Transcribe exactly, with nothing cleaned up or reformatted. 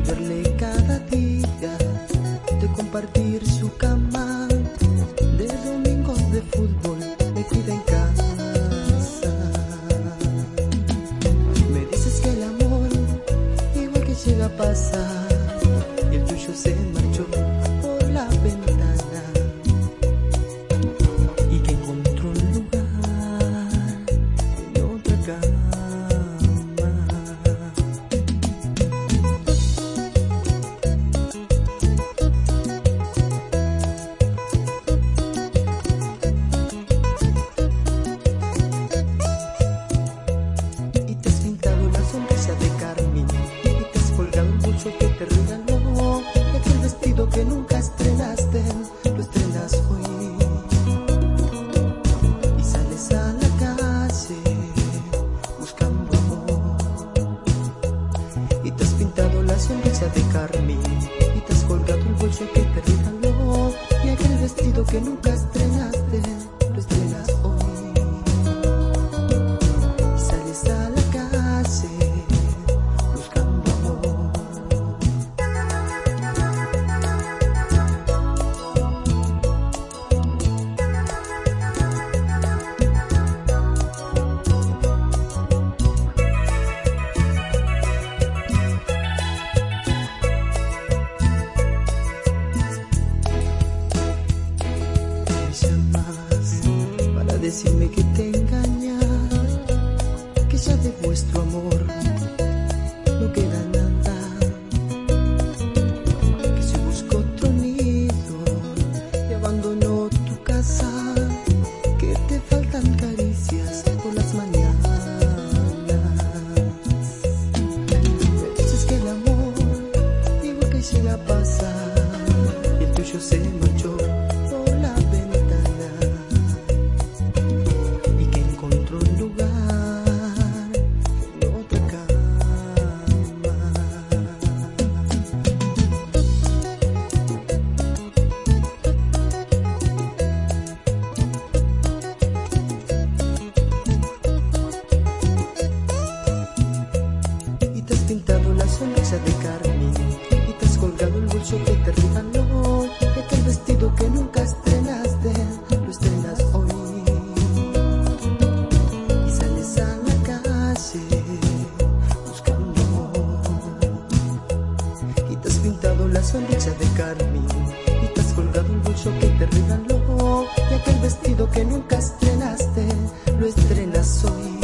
verle cada día, de compartir su cama, de domingos de fútbol, me cuida en casa. Me dices que el amor igual que llega a pasar, y el tuyo se marchó por la ventana, y que encontró un lugar en otra cama. Que nunca estrenaste, lo estrenas hoy, y sales a la calle buscando amor, y te has pintado la sonrisa de carmín, y te has colgado el bolso que te regaló, y aquel vestido que nunca estrenaste, lo estrenas hoy, y sales a la calle buscando amor. Decirme que te engaña, que ya de vuestro amor no queda nada, que se buscó otro nido y abandonó tu casa, que te faltan caricias por las mañanas. Me dices que el amor igual que llega a pasar, y el tuyo se marchó por la ventana, pintado la sonrisa de carmín, y te has colgado el bolso que te regaló, y aquel vestido que nunca estrenaste, lo estrenas hoy, y sales a la calle buscando amor, y te has pintado la sonrisa de carmín, y te has colgado el bolso que te regaló, y aquel vestido que nunca estrenaste, lo estrenas hoy.